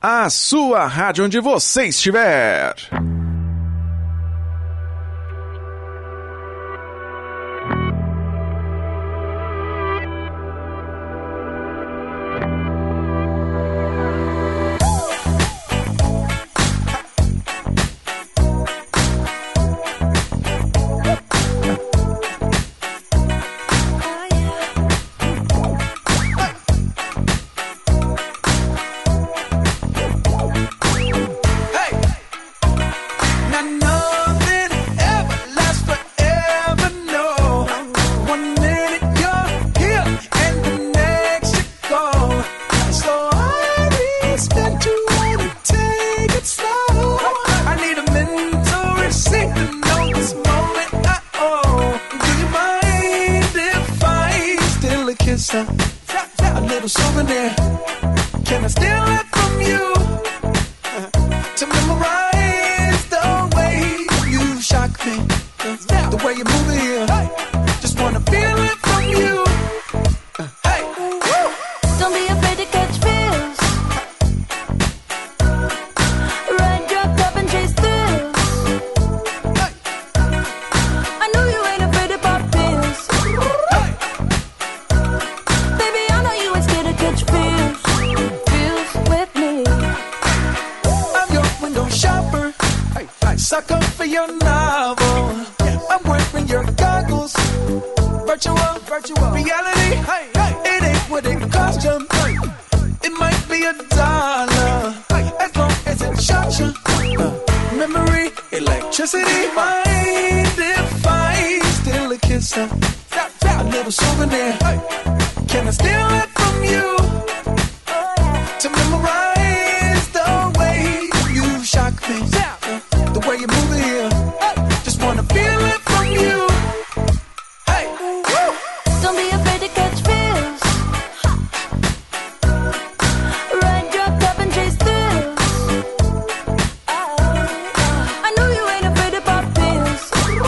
a sua rádio onde você estiver. A little souvenir. Can I steal it from you? To memorize the way you shock me, the way you move it here. Just wanna feel it from you. Hey, don't be afraid to catch feels. Ride your cup and chase thrills. I know you ain't afraid to pop pills. Baby, I know you ain't scared to catch feels. Feels with me. I'm your window shopper. Sucker for your novel. I'm wearing your goggles. Virtual reality. It ain't what it cost you. It might be $1 as long as it shocks you. Memory, electricity. Mind if I steal a kiss? A little souvenir. Can I steal it from you? To memorize the way you shock me, the way you move it here. Just wanna feel it from you. Hey, don't be afraid to catch feels. Ride your cup and chase thrills. I know you ain't afraid to pop pills.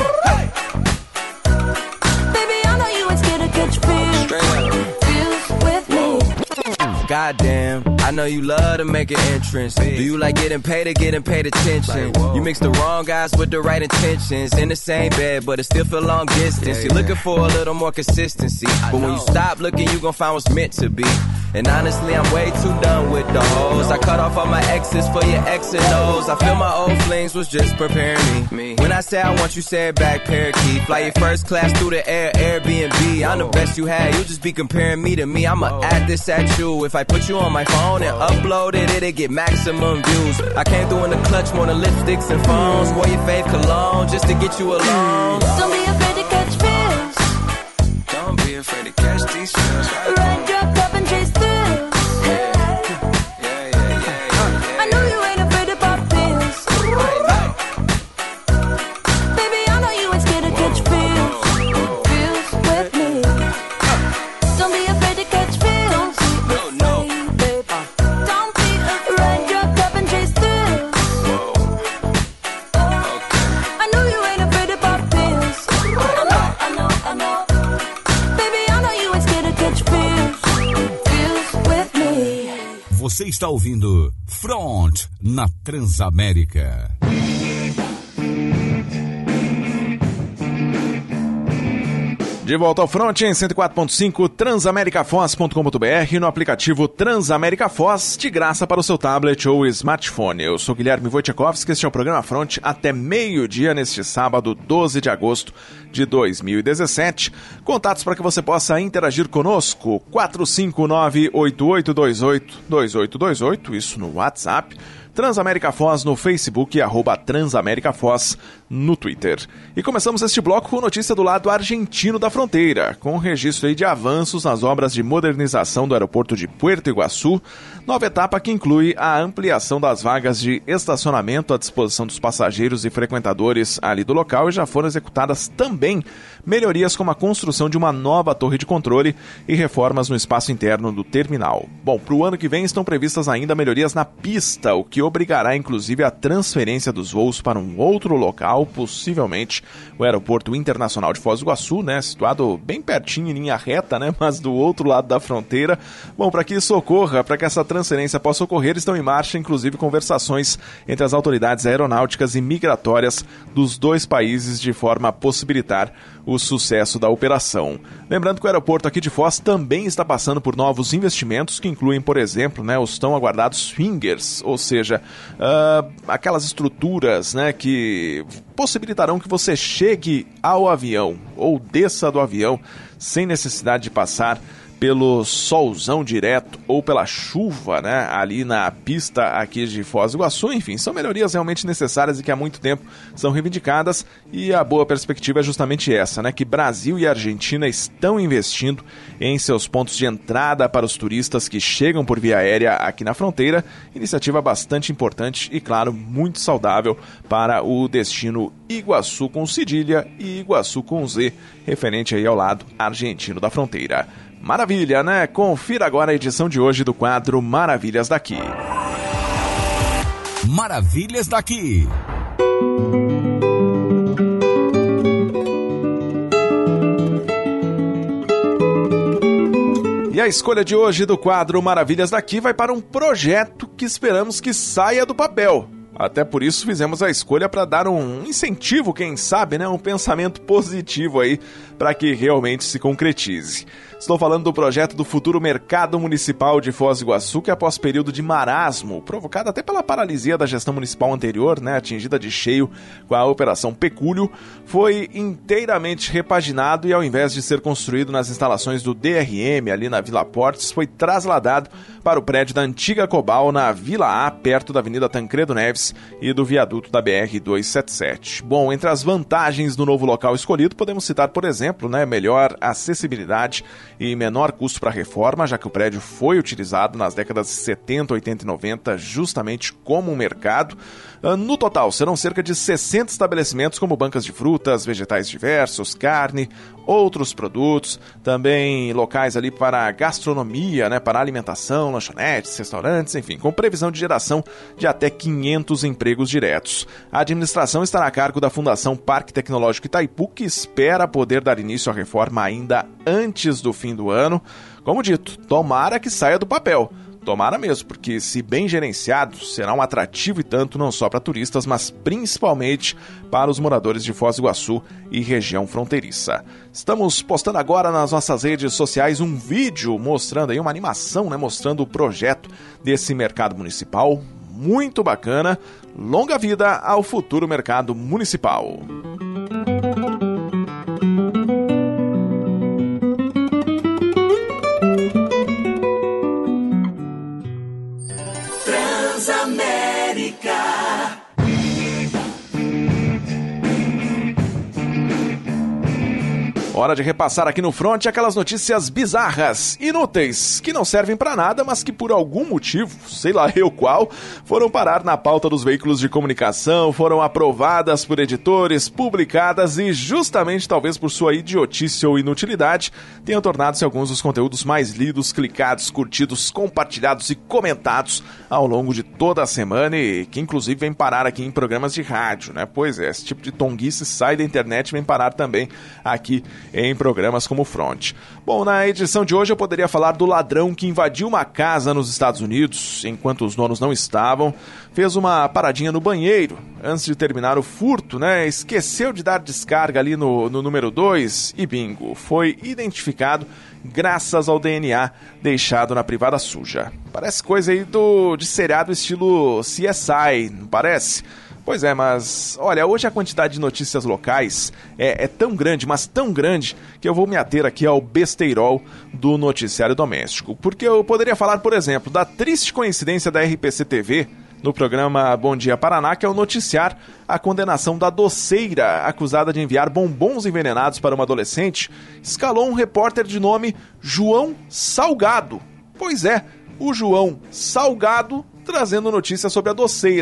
Baby, I know you ain't scared to catch feels. Feels with me. Goddamn, I know you love to make an entrance. Do you like getting paid or getting paid attention? You mix the wrong guys with the right intentions. In the same bed, but it still feel long distance. You're looking for a little more consistency. But when you stop looking, you gon' find what's meant to be. And honestly, I'm way too done with the hoes. I cut off all my exes for your X and O's. I feel my old flings was just preparing me. When I say I want you, say it back, parakeet. Fly your first class through the air, Airbnb. I'm the best you had, you'll just be comparing me to me. I'ma add this at you. If I put you on my phone and upload it, it'll get maximum views. I came through in the clutch more than lipsticks and phones. Wore your fave cologne just to get you alone. Don't be afraid to catch feels. Don't be afraid to catch these feels. Ride your cup and chase thrills. I know you ain't afraid to pop pills. Baby, I know you ain't scared to catch feels. Feels with me. Don't be afraid to catch feels. No. Don't be afraid. Ride your cup and chase thrills. I know you ain't afraid to pop pills. I know. Baby, I know you ain't scared to catch feels. Feels with me. Você está ouvindo Front na Transamérica. De volta ao Front em 104.5 transamericafoz.com.br no aplicativo Transamérica Foz, de graça para o seu tablet ou smartphone. Eu sou Guilherme Wojciechowski, este é o programa Front até meio-dia neste sábado, 12 de agosto de 2017. Contatos para que você possa interagir conosco, 459-8828-2828, isso no WhatsApp. Transamérica Foz no Facebook e @Transamérica Foz no Twitter. E começamos este bloco com notícia do lado argentino da fronteira, com registro aí de avanços nas obras de modernização do aeroporto de Puerto Iguaçu, nova etapa que inclui a ampliação das vagas de estacionamento à disposição dos passageiros e frequentadores ali do local, e já foram executadas também melhorias como a construção de uma nova torre de controle e reformas no espaço interno do terminal. Bom, para o ano que vem estão previstas ainda melhorias na pista, o que que obrigará inclusive a transferência dos voos para um outro local, possivelmente o Aeroporto Internacional de Foz do Iguaçu, né, situado bem pertinho em linha reta, né, mas do outro lado da fronteira. Bom, para que isso ocorra, para que essa transferência possa ocorrer, estão em marcha inclusive conversações entre as autoridades aeronáuticas e migratórias dos dois países de forma a possibilitar o sucesso da operação. Lembrando que o aeroporto aqui de Foz também está passando por novos investimentos que incluem, por exemplo, né, os tão aguardados fingers, ou seja, aquelas estruturas, né, que possibilitarão que você chegue ao avião ou desça do avião sem necessidade de passar pelo solzão direto ou pela chuva, né, ali na pista aqui de Foz do Iguaçu. Enfim, são melhorias realmente necessárias e que há muito tempo são reivindicadas, e a boa perspectiva é justamente essa, né, que Brasil e Argentina estão investindo em seus pontos de entrada para os turistas que chegam por via aérea aqui na fronteira, iniciativa bastante importante e, claro, muito saudável para o destino Iguaçu com cedilha e Iguaçu com Z, referente aí ao lado argentino da fronteira. Maravilha, né? Confira agora a edição de hoje do quadro Maravilhas daqui. Maravilhas daqui. E a escolha de hoje do quadro Maravilhas daqui vai para um projeto que esperamos que saia do papel. Até por isso fizemos a escolha para dar um incentivo, quem sabe, né? Um pensamento positivo aí para que realmente se concretize. Estou falando do projeto do futuro Mercado Municipal de Foz do Iguaçu, que após período de marasmo, provocado até pela paralisia da gestão municipal anterior, né, atingida de cheio com a Operação Pecúlio, foi inteiramente repaginado e, ao invés de ser construído nas instalações do DRM, ali na Vila Portes, foi trasladado para o prédio da antiga Cobal, na Vila A, perto da Avenida Tancredo Neves e do viaduto da BR-277. Bom, entre as vantagens do novo local escolhido, podemos citar, por exemplo, né, melhor acessibilidade e menor custo para a reforma, já que o prédio foi utilizado nas décadas de 70, 80 e 90 justamente como um mercado. No total, serão cerca de 60 estabelecimentos, como bancas de frutas, vegetais diversos, carne, outros produtos, também locais ali para gastronomia, né, para alimentação, lanchonetes, restaurantes, enfim, com previsão de geração de até 500 empregos diretos. A administração estará a cargo da Fundação Parque Tecnológico Itaipu, que espera poder dar início à reforma ainda antes do fim do ano. Como dito, tomara que saia do papel. Tomara mesmo, porque se bem gerenciado, será um atrativo e tanto não só para turistas, mas principalmente para os moradores de Foz do Iguaçu e região fronteiriça. Estamos postando agora nas nossas redes sociais um vídeo mostrando aí uma animação, né, mostrando o projeto desse mercado municipal. Muito bacana. Longa vida ao futuro mercado municipal. Hora de repassar aqui no Front aquelas notícias bizarras, inúteis, que não servem pra nada, mas que por algum motivo, sei lá eu qual, foram parar na pauta dos veículos de comunicação, foram aprovadas por editores, publicadas e justamente talvez por sua idiotice ou inutilidade, tenham tornado-se alguns dos conteúdos mais lidos, clicados, curtidos, compartilhados e comentados ao longo de toda a semana e que inclusive vem parar aqui em programas de rádio, né? Pois é, esse tipo de tonguice sai da internet e vem parar também aqui em programas como Front. Bom, na edição de hoje eu poderia falar do ladrão que invadiu uma casa nos Estados Unidos enquanto os donos não estavam, fez uma paradinha no banheiro antes de terminar o furto, né? Esqueceu de dar descarga ali no número 2 e bingo, foi identificado graças ao DNA deixado na privada suja. Parece coisa aí de seriado estilo CSI, não parece? Pois é, mas olha, hoje a quantidade de notícias locais é tão grande, mas tão grande, que eu vou me ater aqui ao besteirol do noticiário doméstico. Porque eu poderia falar, por exemplo, da triste coincidência da RPC TV, no programa Bom Dia Paraná, que é o noticiar a condenação da doceira acusada de enviar bombons envenenados para uma adolescente, escalou um repórter de nome João Salgado. Pois é, o João Salgado trazendo notícias sobre a doceira.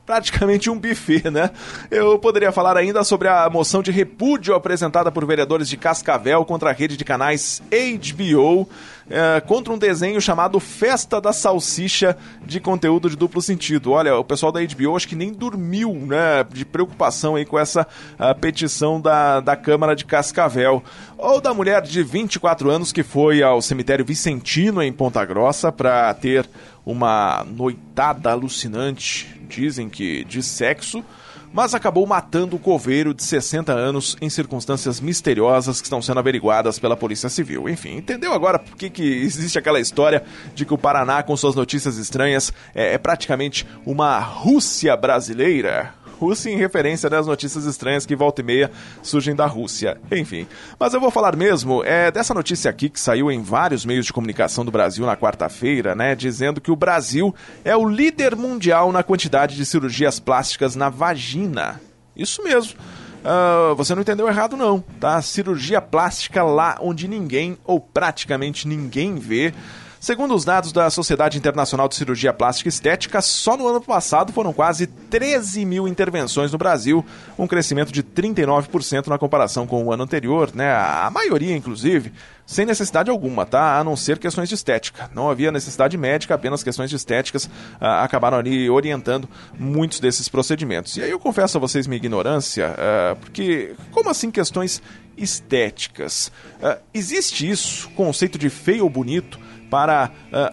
praticamente um buffet, né? Eu poderia falar ainda sobre a moção de repúdio apresentada por vereadores de Cascavel contra a rede de canais HBO, contra um desenho chamado Festa da Salsicha, de conteúdo de duplo sentido. Olha, o pessoal da HBO acho que nem dormiu, né, de preocupação aí com essa petição da Câmara de Cascavel. Ou da mulher de 24 anos que foi ao cemitério Vicentino, em Ponta Grossa, para ter uma noitada alucinante, dizem que de sexo, mas acabou matando o coveiro de 60 anos em circunstâncias misteriosas que estão sendo averiguadas pela Polícia Civil. Enfim, entendeu agora por que existe aquela história de que o Paraná, com suas notícias estranhas, é praticamente uma Rússia brasileira? Rússia em referência às notícias estranhas que volta e meia surgem da Rússia. Enfim, mas eu vou falar mesmo dessa notícia aqui que saiu em vários meios de comunicação do Brasil na quarta-feira, né, dizendo que o Brasil é o líder mundial na quantidade de cirurgias plásticas na vagina. Isso mesmo. Você não entendeu errado não, tá? Cirurgia plástica lá onde ninguém ou praticamente ninguém vê. Segundo os dados da Sociedade Internacional de Cirurgia Plástica e Estética, só no ano passado foram quase 13 mil intervenções no Brasil, um crescimento de 39% na comparação com o ano anterior, né? A maioria, inclusive, sem necessidade alguma, tá? A não ser questões de estética. Não havia necessidade médica, apenas questões de estéticas acabaram ali orientando muitos desses procedimentos. E aí eu confesso a vocês minha ignorância, porque como assim questões estéticas? Existe isso, conceito de feio ou bonito, para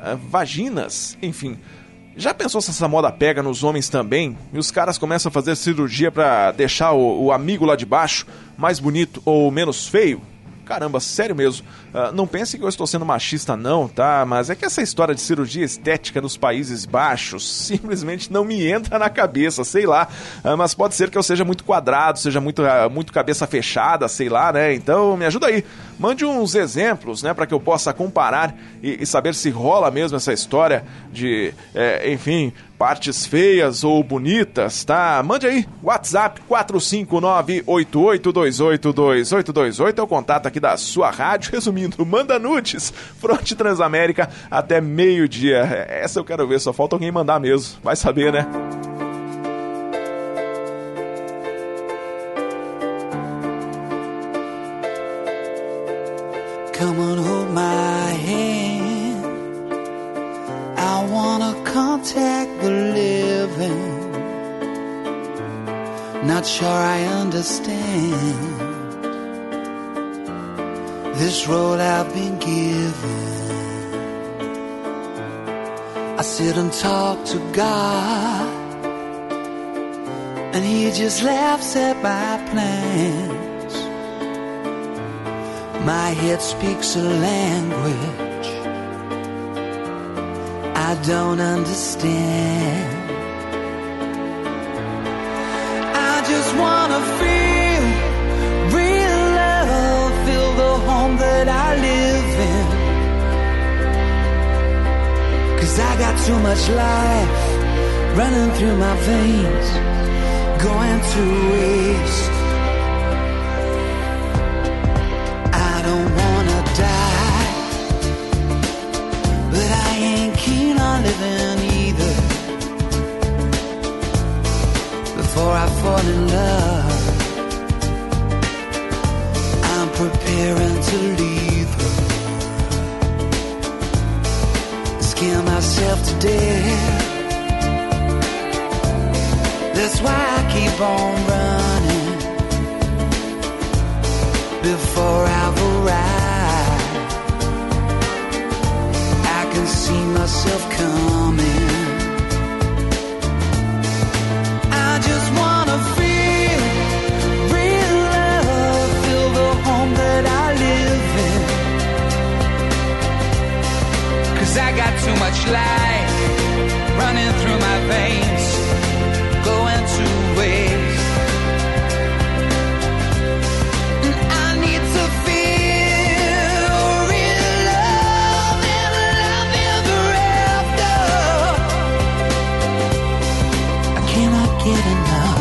vaginas, enfim. Já pensou se essa moda pega nos homens também? E os caras começam a fazer cirurgia para deixar o amigo lá de baixo mais bonito ou menos feio? Caramba, sério mesmo. Não pense que eu estou sendo machista não, tá? Mas é que essa história de cirurgia estética nos Países Baixos simplesmente não me entra na cabeça, sei lá. Mas pode ser que eu seja muito quadrado, seja muito cabeça fechada, sei lá, né? Então me ajuda aí. Mande uns exemplos, né? Para que eu possa comparar e saber se rola mesmo essa história de, enfim, partes feias ou bonitas, tá? Mande aí, WhatsApp 459-8828-2828 é o contato aqui da sua rádio. Resumindo, manda nudes, Fronte Transamérica até meio-dia. Essa eu quero ver, só falta alguém mandar mesmo, vai saber, né? Come on, hold my hand. I wanna contact the living. Not sure I understand this road I've been given. I sit and talk to God, and He just laughs at my plans. My head speaks a language I don't understand. I just wanna feel real love, feel the home that I live in. 'Cause I got too much life running through my veins, going to waste. I don't wanna die, but I ain't keen on living either. Before I fall in love, I'm preparing to leave her. Scare myself to death. That's why I keep on running before I've arrived. I can see myself coming. I just wanna feel real love, feel the home that I live in. 'Cause I got too much life running through my veins, going to waste. And I need to feel real love and love ever after. I cannot get enough.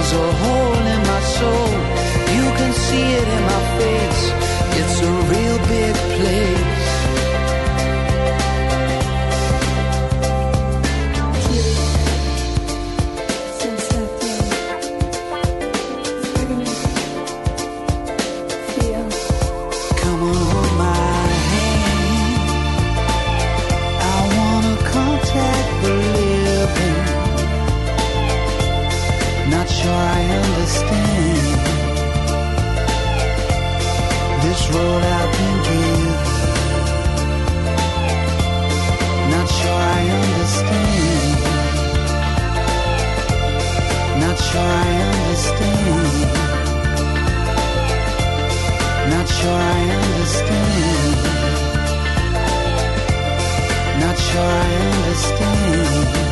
There's a hole in my soul, you can see it in my face. It's a real big place. Road I've been given, not sure I understand, not sure I understand, not sure I understand, not sure I understand.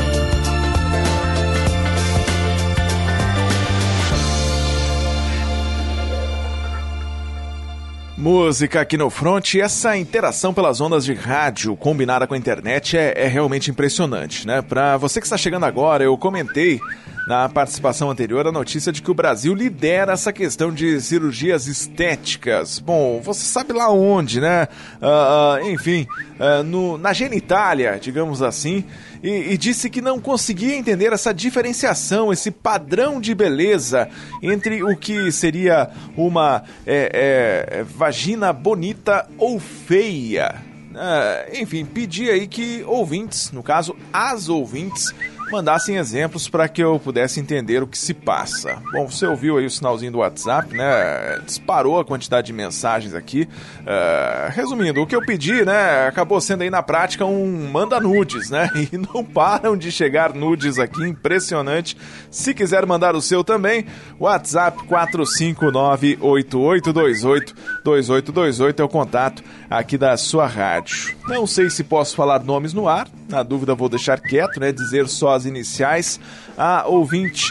Música aqui no Front, e essa interação pelas ondas de rádio combinada com a internet é realmente impressionante, né? Para você que está chegando agora, eu comentei na participação anterior a notícia de que o Brasil lidera essa questão de cirurgias estéticas. Bom, você sabe lá onde, né? Na genitália, digamos assim, e disse que não conseguia entender essa diferenciação, esse padrão de beleza entre o que seria uma vagina bonita ou feia. Pedi aí que ouvintes, no caso as ouvintes, mandassem exemplos para que eu pudesse entender o que se passa. Bom, você ouviu aí o sinalzinho do WhatsApp, né? Disparou a quantidade de mensagens aqui. Resumindo, o que eu pedi, né? Acabou sendo aí na prática um manda nudes, né? E não param de chegar nudes aqui, impressionante. Se quiser mandar o seu também, WhatsApp 459-8828-2828 é o contato aqui da sua rádio. Não sei se posso falar nomes no ar, na dúvida vou deixar quieto, né? Dizer só as iniciais. A ouvinte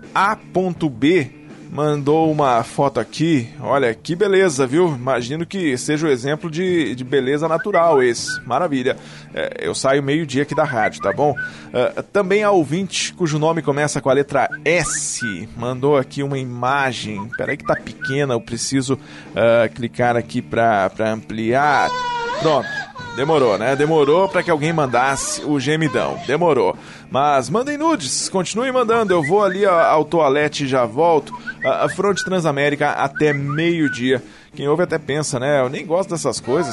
A.B mandou uma foto aqui. Olha, que beleza, viu? Imagino que seja o exemplo de beleza natural esse. Maravilha. Eu saio meio-dia aqui da rádio, tá bom? Também a ouvinte, cujo nome começa com a letra S, mandou aqui uma imagem. Peraí que tá pequena, eu preciso clicar aqui pra ampliar. Pronto. Demorou, né? Demorou pra que alguém mandasse o gemidão. Demorou. Mas mandem nudes, continue mandando. Eu vou ali ao toalete e já volto. A Front Transamérica até meio-dia. Quem ouve até pensa, né? Eu nem gosto dessas coisas.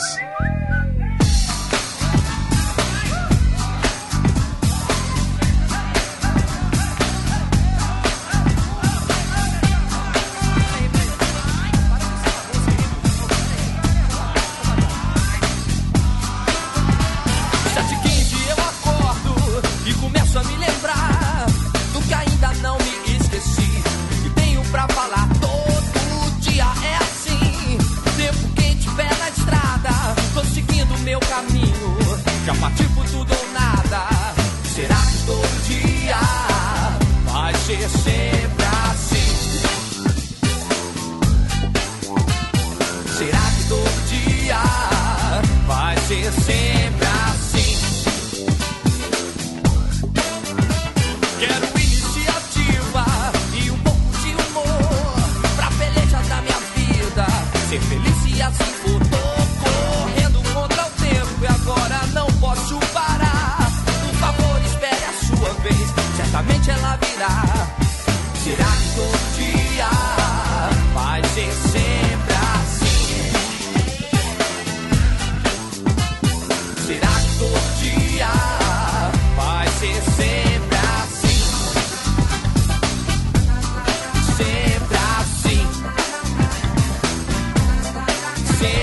Sempre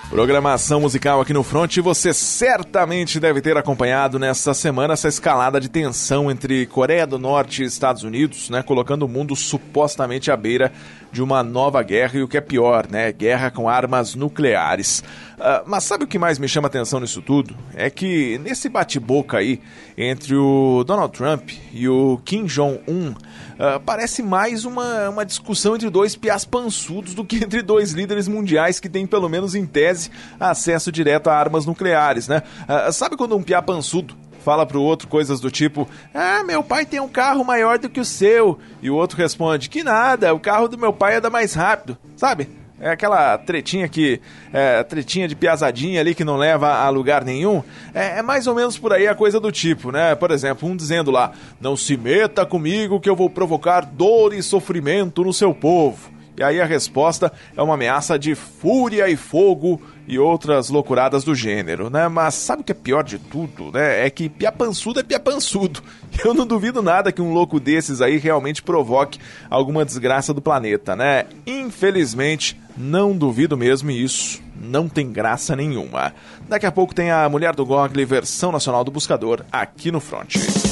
Programação musical aqui no Front, e você certamente deve ter acompanhado nessa semana essa escalada de tensão entre Coreia do Norte e Estados Unidos, né, colocando o mundo supostamente à beira de uma nova guerra, e o que é pior, né, guerra com armas nucleares. Mas sabe o que mais me chama a atenção nisso tudo? É que nesse bate-boca aí entre o Donald Trump e o Kim Jong-un, parece mais uma discussão entre dois piás pançudos do que entre dois líderes mundiais que têm, pelo menos em tese, acesso direto a armas nucleares, né? Sabe quando um piá pançudo fala pro outro coisas do tipo: ah, meu pai tem um carro maior do que o seu, e o outro responde: que nada, o carro do meu pai anda mais rápido, sabe? É aquela tretinha tretinha de piazadinha ali que não leva a lugar nenhum. É mais ou menos por aí a coisa do tipo, né? Por exemplo, um dizendo lá: não se meta comigo que eu vou provocar dor e sofrimento no seu povo. E aí a resposta é uma ameaça de fúria e fogo e outras loucuradas do gênero, né? Mas sabe o que é pior de tudo, né? É que piá pançudo é piá pançudo. Eu não duvido nada que um louco desses aí realmente provoque alguma desgraça do planeta, né? Infelizmente, não duvido mesmo, e isso não tem graça nenhuma. Daqui a pouco tem a Mulher do Google, versão nacional do Buscador, aqui no Front.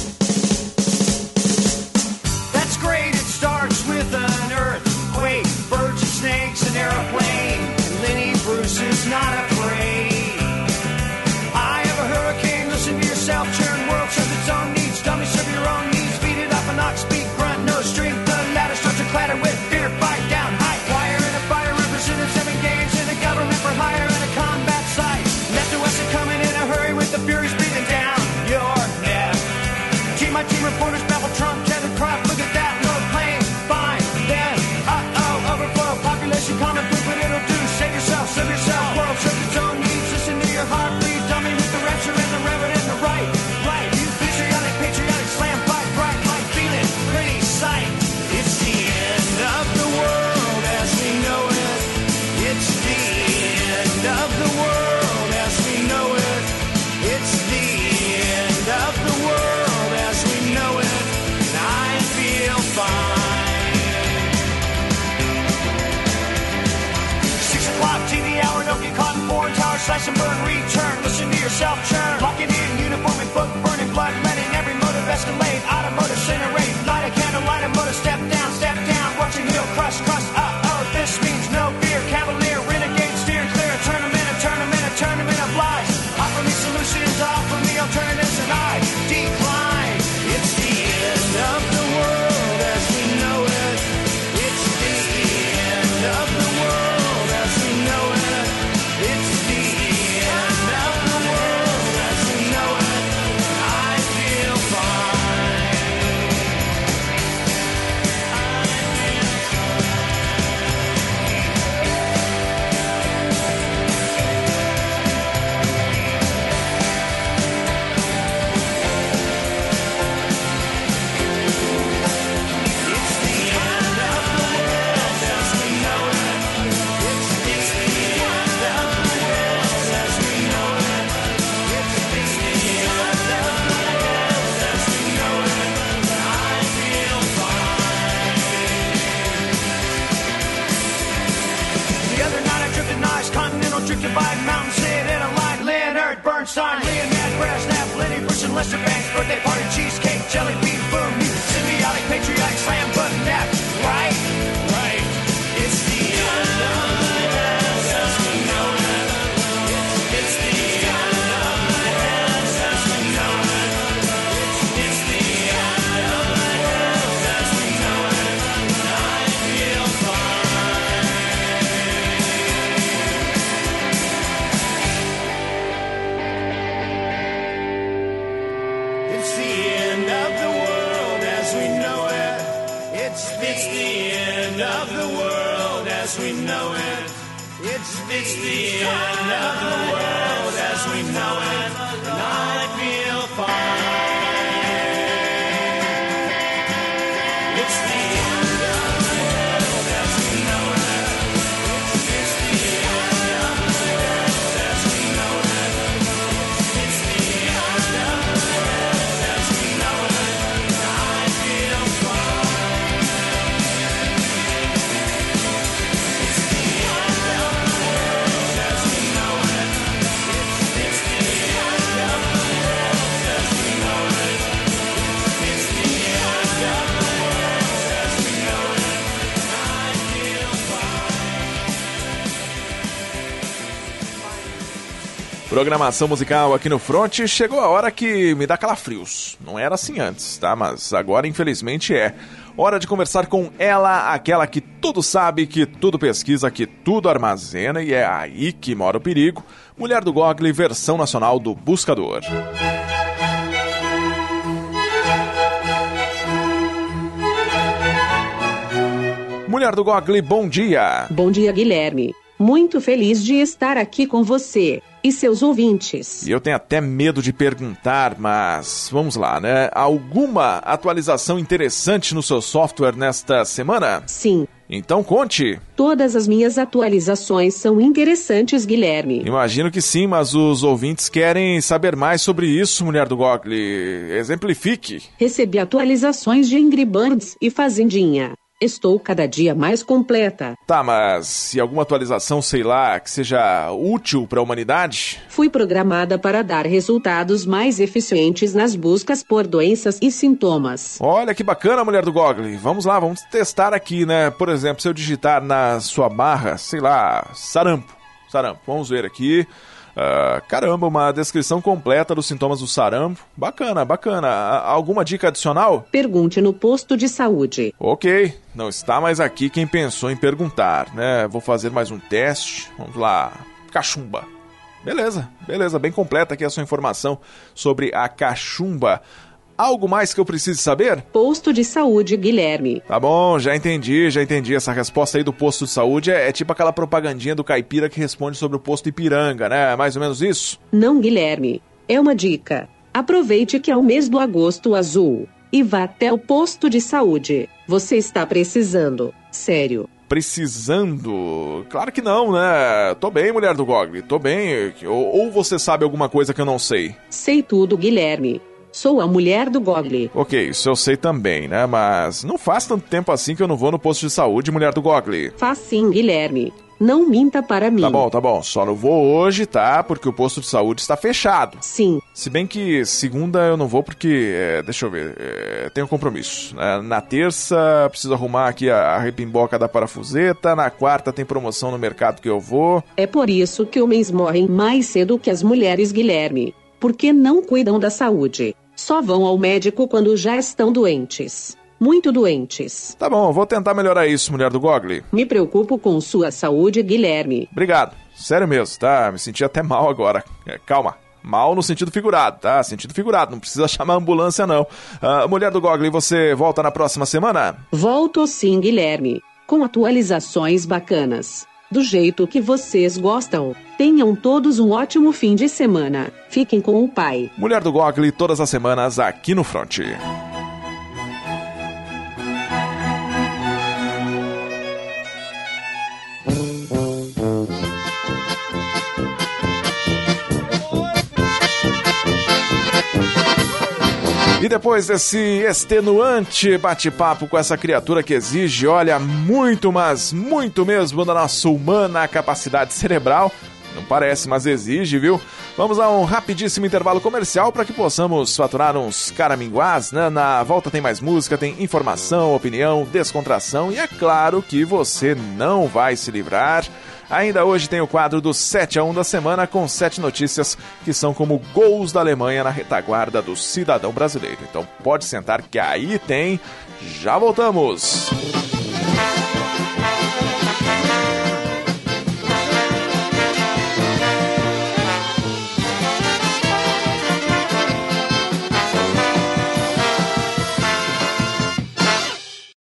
That's great, it starts with an earthquake, birds and snakes, an airplane, and Lenny Bruce is not afraid. I have a hurricane, listen to yourself, churn, world serves its own needs, dummy serve your own needs, beat it up an ox, speak, grunt, no strength, the ladder starts to clatter with fear, fight down, high wire and a fire, represented 7 games in the government for hire and a combat site, left to west and coming in a hurry with the furies breathing down your neck. Team by team reporters babble Trump, Kevin Crop, look at that, no plane, fine, then, overflow, population common food, but it'll do, save yourself, serve yourself, world serves its own needs, listen to your heart, please, dummy with the rapture and the reverend and the right, you patriotic, slam, fight, bright, light, feeling, pretty sight, it's the end of the world as we know it, it's the end of the world as we know it, it's the end of the world as we know it, and I feel fine. 6 o'clock, TV hour, don't get caught in foreign tower, slash and burn, return, listen to yourself churn, locking in, uniform and book, burning blood, letting every motive escalate, automotive incinerate, light a candle, light a motor, step down, watch a heel, crush, this means no fear, cavalier, renegade, steer clear, a tournament of lies, offer me solutions, offer me alternatives, and I decline, it's the end of the world as we know it, it's the end of the world as we know it, it's the end of the world as we know it, I feel fine. It's the end of the world as we know it, it's the end of the world as we know it, it's the end of the world as we know it, I feel fine. The other night I drifted nice, continental drifted by mountain, sit in a line, Leonard Bernstein, Leonard Brezhnev, Lenny Bruce and Lester Banks, birthday party, cheesecake, jelly bean, boom, symbiotic, patriotic, slam, button, nap, right, it's the end of the world as we know it, it's the end of the world as we know it, it's the end of the world as we know it, and I feel fine. It's the end of the world as we know it. It's the end of the world as we know it. It's the end of the world as we know it. And I feel fine. It's the end of the world as we know it. It's the end of the world as we know it. It's the end of the world as we know it. And I feel fine. It's the end of the world as we know Programação musical aqui no Front. Chegou a hora que me dá calafrios. Não era assim antes, tá? Mas agora, infelizmente, é. Hora de conversar com ela, aquela que tudo sabe, que tudo pesquisa, que tudo armazena, e é aí que mora o perigo. Mulher do Google, versão nacional do Buscador. Mulher do Google, bom dia. Bom dia, Guilherme. Muito feliz de estar aqui com você e seus ouvintes. E eu tenho até medo de perguntar, mas vamos lá, né? Alguma atualização interessante no seu software nesta semana? Sim. Então conte. Todas as minhas atualizações são interessantes, Guilherme. Imagino que sim, mas os ouvintes querem saber mais sobre isso, Mulher do Google. Exemplifique. Recebi atualizações de Angry Birds e Fazendinha. Estou cada dia mais completa. Tá, mas e alguma atualização, sei lá, que seja útil para a humanidade? Fui programada para dar resultados mais eficientes nas buscas por doenças e sintomas. Olha que bacana, Mulher do Google. Vamos lá, vamos testar aqui, né? Por exemplo, se eu digitar na sua barra, sei lá, sarampo. Vamos ver aqui. Caramba, uma descrição completa dos sintomas do sarampo. Bacana. Alguma dica adicional? Pergunte no posto de saúde. Ok, não está mais aqui quem pensou em perguntar, né? Vou fazer mais um teste. Vamos lá. Cachumba. Beleza, bem completa aqui a sua informação sobre a cachumba. Algo mais que eu precise saber? Posto de saúde, Guilherme. Tá bom, já entendi. Essa resposta aí do posto de saúde é tipo aquela propagandinha do caipira que responde sobre o posto Ipiranga, né? Mais ou menos isso? Não, Guilherme. É uma dica. Aproveite que é o mês do agosto azul e vá até o posto de saúde. Você está precisando. Sério. Precisando? Claro que não, né? Tô bem, Mulher do Google. Tô bem. Ou você sabe alguma coisa que eu não sei? Sei tudo, Guilherme. Sou a Mulher do Google. Ok, isso eu sei também, né? Mas não faz tanto tempo assim que eu não vou no posto de saúde, Mulher do Google. Faz sim, Guilherme. Não minta para mim. Tá bom. Só não vou hoje, tá? Porque o posto de saúde está fechado. Sim. Se bem que segunda eu não vou porque... deixa eu ver. Tenho compromisso. Na terça, preciso arrumar aqui a repimboca da parafuseta. Na quarta tem promoção no mercado que eu vou. É por isso que homens morrem mais cedo que as mulheres, Guilherme. Porque não cuidam da saúde. Só vão ao médico quando já estão doentes. Muito doentes. Tá bom, vou tentar melhorar isso, Mulher do Google. Me preocupo com sua saúde, Guilherme. Obrigado. Sério mesmo, tá? Me senti até mal agora. Calma. Mal no sentido figurado, tá? Sentido figurado. Não precisa chamar a ambulância, não. Mulher do Google, você volta na próxima semana? Volto sim, Guilherme. Com atualizações bacanas. Do jeito que vocês gostam. Tenham todos um ótimo fim de semana. Fiquem com o pai. Mulher do Google, todas as semanas aqui no Front. E depois desse extenuante bate-papo com essa criatura que exige, olha, muito, mas muito mesmo da nossa humana capacidade cerebral, não parece, mas exige, viu? Vamos a um rapidíssimo intervalo comercial para que possamos faturar uns caraminguás, né? Na volta tem mais música, tem informação, opinião, descontração e é claro que você não vai se livrar. Ainda hoje tem o quadro do 7-1 da semana com 7 notícias que são como gols da Alemanha na retaguarda do cidadão brasileiro. Então pode sentar que aí tem. Já voltamos!